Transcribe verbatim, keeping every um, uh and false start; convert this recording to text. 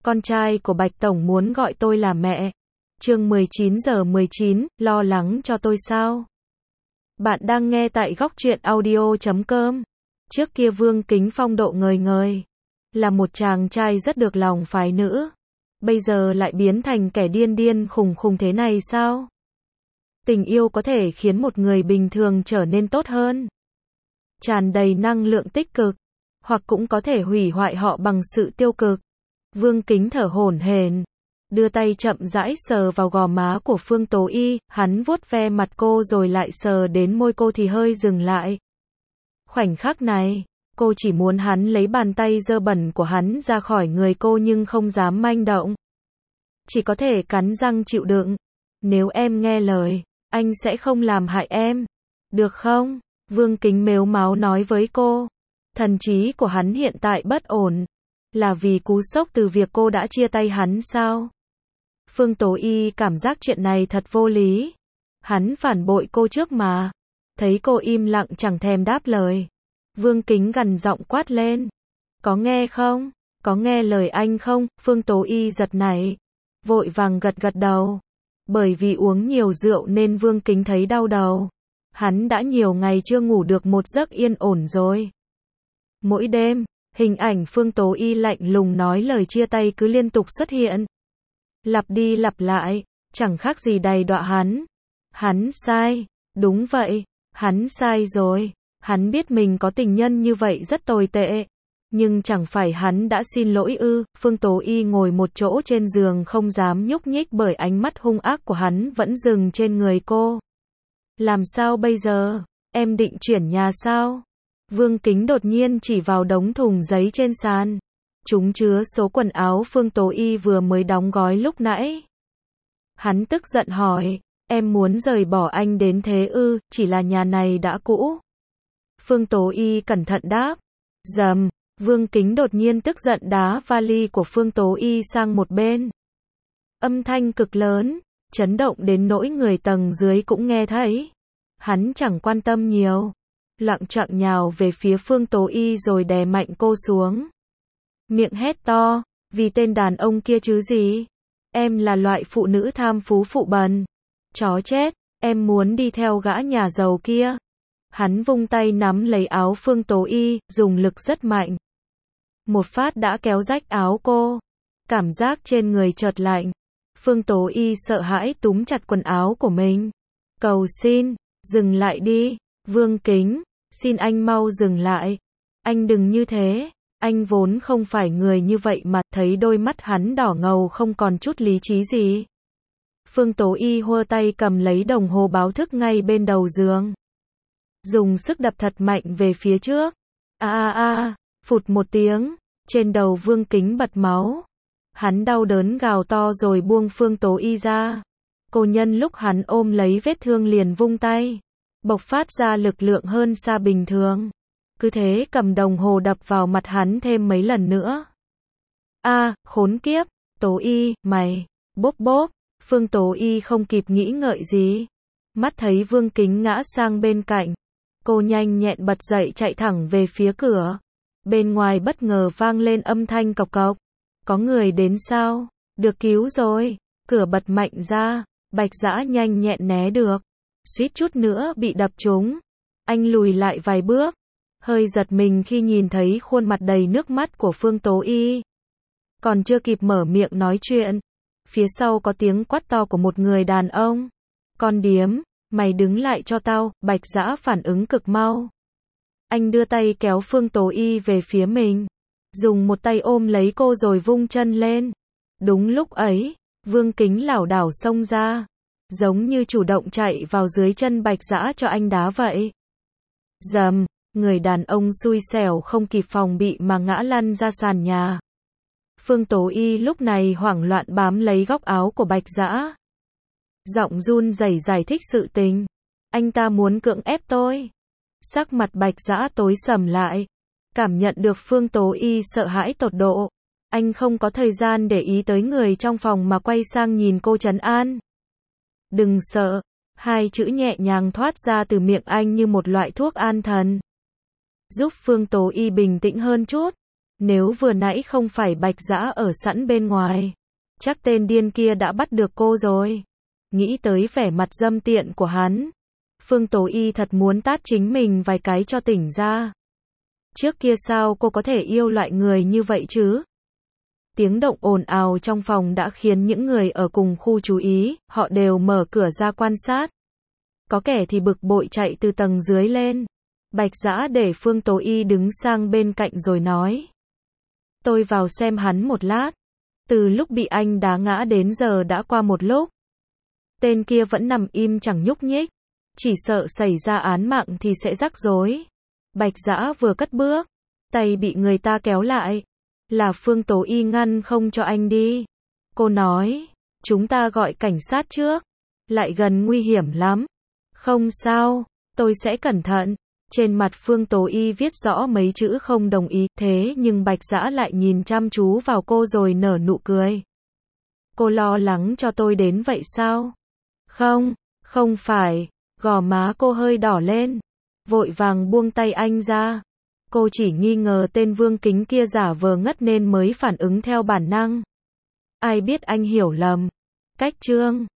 con trai của Bạch Tổng muốn gọi tôi là mẹ. Chương mười chín giờ mười chín, lo lắng cho tôi sao? Bạn đang nghe tại góc truyện audio chấm com. Trước kia Vương Kính phong độ ngời ngời, là một chàng trai rất được lòng phái nữ. Bây giờ lại biến thành kẻ điên điên khùng khùng thế này sao? Tình yêu có thể khiến một người bình thường trở nên tốt hơn, tràn đầy năng lượng tích cực, hoặc cũng có thể hủy hoại họ bằng sự tiêu cực. Vương Kính thở hổn hển, đưa tay chậm rãi sờ vào gò má của Phương Tố Y, hắn vuốt ve mặt cô rồi lại sờ đến môi cô thì hơi dừng lại. Khoảnh khắc này, cô chỉ muốn hắn lấy bàn tay dơ bẩn của hắn ra khỏi người cô nhưng không dám manh động. Chỉ có thể cắn răng chịu đựng. Nếu em nghe lời, anh sẽ không làm hại em. Được không? Vương Kính mếu máo nói với cô. Thần trí của hắn hiện tại bất ổn. Là vì cú sốc từ việc cô đã chia tay hắn sao? Phương Tố Y cảm giác chuyện này thật vô lý. Hắn phản bội cô trước mà. Thấy cô im lặng chẳng thèm đáp lời, Vương Kính gằn giọng quát lên. Có nghe không? Có nghe lời anh không? Phương Tố Y giật nảy, vội vàng gật gật đầu. Bởi vì uống nhiều rượu nên Vương Kính thấy đau đầu. Hắn đã nhiều ngày chưa ngủ được một giấc yên ổn rồi. Mỗi đêm, hình ảnh Phương Tố Y lạnh lùng nói lời chia tay cứ liên tục xuất hiện. Lặp đi lặp lại, chẳng khác gì đầy đọa hắn. Hắn sai, đúng vậy, hắn sai rồi. Hắn biết mình có tình nhân như vậy rất tồi tệ. Nhưng chẳng phải hắn đã xin lỗi ư? Phương Tố Y ngồi một chỗ trên giường không dám nhúc nhích bởi ánh mắt hung ác của hắn vẫn dừng trên người cô. Làm sao bây giờ? Em định chuyển nhà sao? Vương Kính đột nhiên chỉ vào đống thùng giấy trên sàn. Chúng chứa số quần áo Phương Tố Y vừa mới đóng gói lúc nãy. Hắn tức giận hỏi, em muốn rời bỏ anh đến thế ư? Chỉ là nhà này đã cũ. Phương Tố Y cẩn thận đáp. Dầm, Vương Kính đột nhiên tức giận đá vali của Phương Tố Y sang một bên. Âm thanh cực lớn, chấn động đến nỗi người tầng dưới cũng nghe thấy. Hắn chẳng quan tâm nhiều, lặng chặng nhào về phía Phương Tố Y rồi đè mạnh cô xuống. Miệng hét to, vì tên đàn ông kia chứ gì? Em là loại phụ nữ tham phú phụ bần. Chó chết, em muốn đi theo gã nhà giàu kia. Hắn vung tay nắm lấy áo Phương Tố Y, dùng lực rất mạnh. Một phát đã kéo rách áo cô. Cảm giác trên người chợt lạnh. Phương Tố Y sợ hãi túm chặt quần áo của mình. Cầu xin, dừng lại đi. Vương Kính, xin anh mau dừng lại. Anh đừng như thế. Anh vốn không phải người như vậy mà. Thấy đôi mắt hắn đỏ ngầu không còn chút lý trí gì. Phương Tố Y hô tay cầm lấy đồng hồ báo thức ngay bên đầu giường. Dùng sức đập thật mạnh về phía trước. A a a, phụt một tiếng, trên đầu Vương Kính bật máu. Hắn đau đớn gào to rồi buông Phương Tố Y ra. Cô nhân lúc hắn ôm lấy vết thương liền vung tay, bộc phát ra lực lượng hơn xa bình thường. Cứ thế cầm đồng hồ đập vào mặt hắn thêm mấy lần nữa. A, khốn kiếp, Tố Y, mày, bốp bốp. Phương Tố Y không kịp nghĩ ngợi gì. Mắt thấy Vương Kính ngã sang bên cạnh. Cô nhanh nhẹn bật dậy chạy thẳng về phía cửa. Bên ngoài bất ngờ vang lên âm thanh cộc cộc. Có người đến sao? Được cứu rồi. Cửa bật mạnh ra. Bạch Dã nhanh nhẹn né được. Suýt chút nữa bị đập trúng. Anh lùi lại vài bước. Hơi giật mình khi nhìn thấy khuôn mặt đầy nước mắt của Phương Tố Y. Còn chưa kịp mở miệng nói chuyện. Phía sau có tiếng quát to của một người đàn ông. Con điếm, mày đứng lại cho tao. Bạch Dã phản ứng cực mau. Anh đưa tay kéo Phương Tố Y về phía mình. Dùng một tay ôm lấy cô rồi vung chân lên. Đúng lúc ấy, Vương Kính lảo đảo xông ra. Giống như chủ động chạy vào dưới chân Bạch Dã cho anh đá vậy. Dầm, người đàn ông xui xẻo không kịp phòng bị mà ngã lăn ra sàn nhà. Phương Tố Y lúc này hoảng loạn bám lấy góc áo của Bạch Dã. Giọng run rẩy giải thích sự tình. Anh ta muốn cưỡng ép tôi. Sắc mặt Bạch Dã tối sầm lại. Cảm nhận được Phương Tố Y sợ hãi tột độ. Anh không có thời gian để ý tới người trong phòng mà quay sang nhìn cô trấn an. Đừng sợ. Hai chữ nhẹ nhàng thoát ra từ miệng anh như một loại thuốc an thần. Giúp Phương Tố Y bình tĩnh hơn chút. Nếu vừa nãy không phải Bạch Dã ở sẵn bên ngoài, chắc tên điên kia đã bắt được cô rồi. Nghĩ tới vẻ mặt dâm tiện của hắn, Phương Tố Y thật muốn tát chính mình vài cái cho tỉnh ra. Trước kia sao cô có thể yêu loại người như vậy chứ? Tiếng động ồn ào trong phòng đã khiến những người ở cùng khu chú ý, họ đều mở cửa ra quan sát. Có kẻ thì bực bội chạy từ tầng dưới lên. Bạch Dã để Phương Tố Y đứng sang bên cạnh rồi nói. Tôi vào xem hắn một lát. Từ lúc bị anh đá ngã đến giờ đã qua một lúc. Tên kia vẫn nằm im chẳng nhúc nhích. Chỉ sợ xảy ra án mạng thì sẽ rắc rối. Bạch Dã vừa cất bước, tay bị người ta kéo lại. Là Phương Tố Y ngăn không cho anh đi. Cô nói, chúng ta gọi cảnh sát trước. Lại gần nguy hiểm lắm. Không sao, tôi sẽ cẩn thận. Trên mặt Phương Tố Y viết rõ mấy chữ không đồng ý, thế nhưng Bạch Dã lại nhìn chăm chú vào cô rồi nở nụ cười. Cô lo lắng cho tôi đến vậy sao? Không, không phải. Gò má cô hơi đỏ lên. Vội vàng buông tay anh ra. Cô chỉ nghi ngờ tên Vương Kính kia giả vờ ngất nên mới phản ứng theo bản năng. Ai biết anh hiểu lầm. Cách Trương.